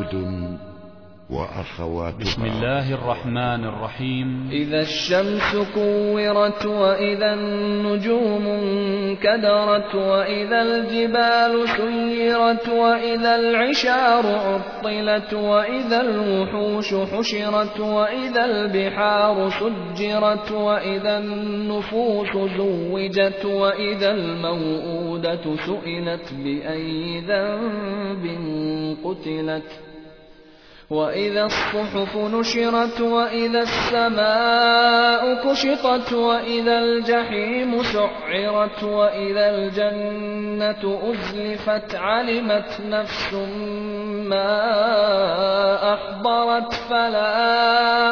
والد وأخواتها. بسم الله الرحمن الرحيم. إذا الشمس كورت وإذا النجوم انكدرت وإذا الجبال سيرت وإذا العشار عطلت وإذا الوحوش حشرت وإذا البحار سجرت وإذا النفوس زوجت وإذا الموءودة سئلت بأي ذنب قتلت وإذا الصحف نشرت وإذا السماء كشطت وإذا الجحيم سعرت وإذا الجنة أزلفت علمت نفس ما أحضرت فلا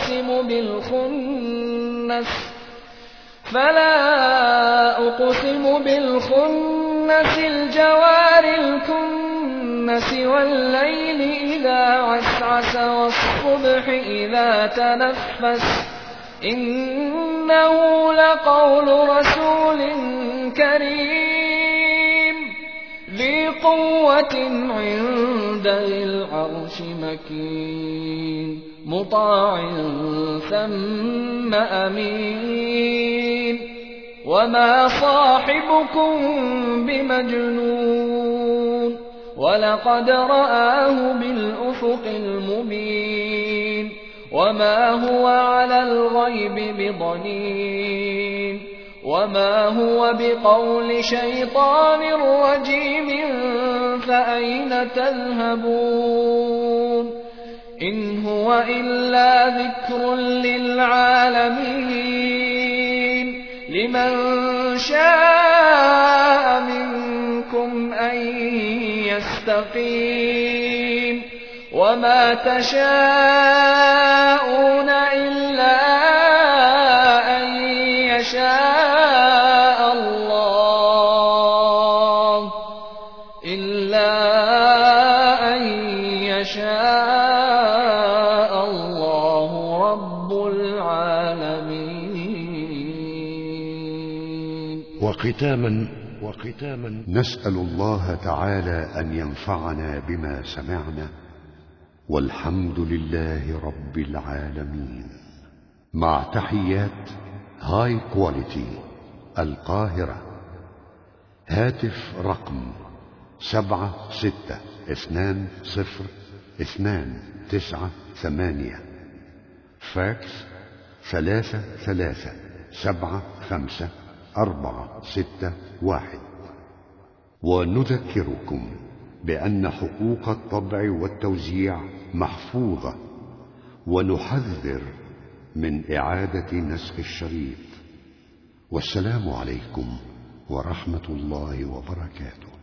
أقسم بالخنس الجوار الكنس والليل إذا عسعس والصبح إذا تنفس إنه لقول رسول كريم ذي قوة عند ذي العرش مكين مطاع ثم أمين وما صاحبكم بمجنون ولقد رآه بالأفق المبين وما هو على الغيب بضنين وما هو بقول شيطان رجيم فأين تذهبون إن هو إلا ذكر للعالمين لمن شاء منكم أن يستقيم وما تشاءون إلا أن يشاء الله رب العالمين. وختاما نسأل الله تعالى أن ينفعنا بما سمعنا والحمد لله رب العالمين. مع تحيات هاي كواليتي القاهرة. هاتف رقم 762029 فاكس 33754561. ونذكركم بأن حقوق الطبع والتوزيع محفوظة ونحذر من إعادة نسخ الشريط. والسلام عليكم ورحمة الله وبركاته.